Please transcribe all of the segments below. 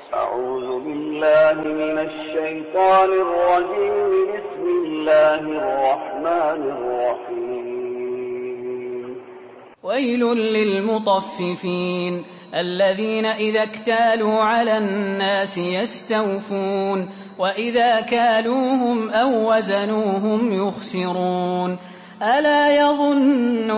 أعوذ بالله من الشيطان الرجيم. بسم الله الرحمن الرحيم. ويل للمطففين الذين إذا اكتالوا على الناس يستوفون وإذا كالوهم أو وزنوهم يخسرون ألا يظن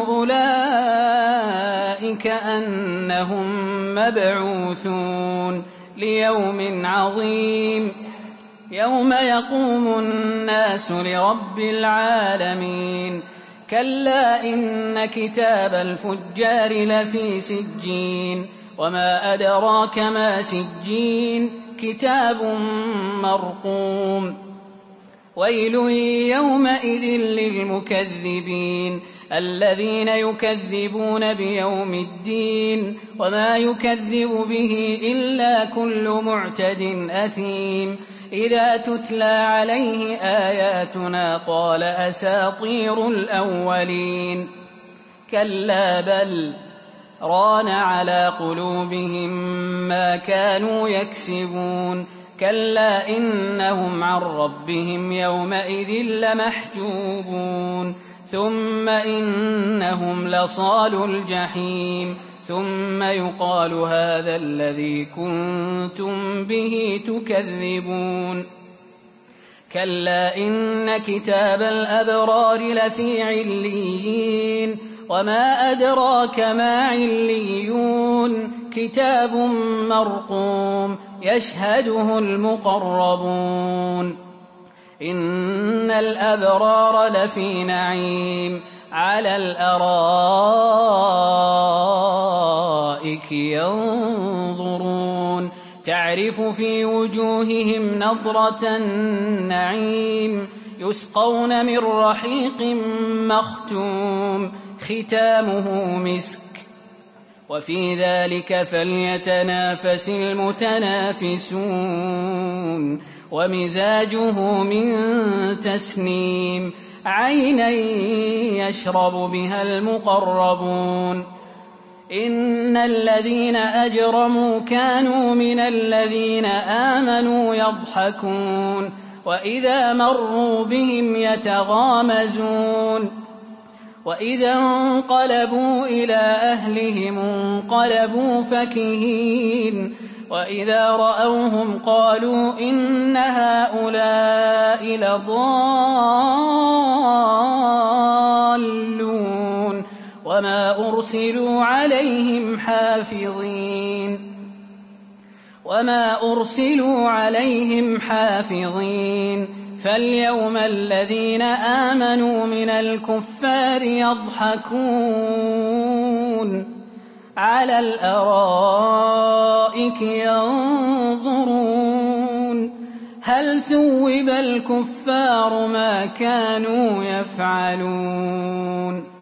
أولئك أنهم مبعوثون ليوم عظيم يوم يقوم الناس لرب العالمين كلا إن كتاب الفجار لفي سجين وما أدراك ما سجين كتاب مرقوم ويل يومئذ للمكذبين الذين يكذبون بيوم الدين وما يكذب به إلا كل معتد أثيم إذا تتلى عليه آياتنا قال أساطير الأولين كلا بل ران على قلوبهم ما كانوا يكسبون كلا إنهم عن ربهم يومئذ لمحجوبون ثم إنهم لصالو الجحيم ثم يقال هذا الذي كنتم به تكذبون كلا إن كتاب الأبرار لفي عليين وما أدراك ما عليون كتاب مرقوم يشهده المقربون إن الأبرار لفي نعيم على الأرائك ينظرون تعرف في وجوههم نضرة النعيم يسقون من رحيق مختوم ختامه مسك وفي ذلك فليتنافس المتنافسون ومزاجه من تسنيم عينا يشرب بها المقربون إن الذين أجرموا كانوا من الذين آمنوا يضحكون وإذا مروا بهم يتغامزون وإذا انقلبوا إلى أهلهم انقلبوا فكهين وإذا رأوهم قالوا إن هؤلاء لضالون وما أرسلوا عليهم حافظين فاليوم الذين آمنوا من الكفار يضحكون على الأرائك ينظرون هل ثوب الكفار ما كانوا يفعلون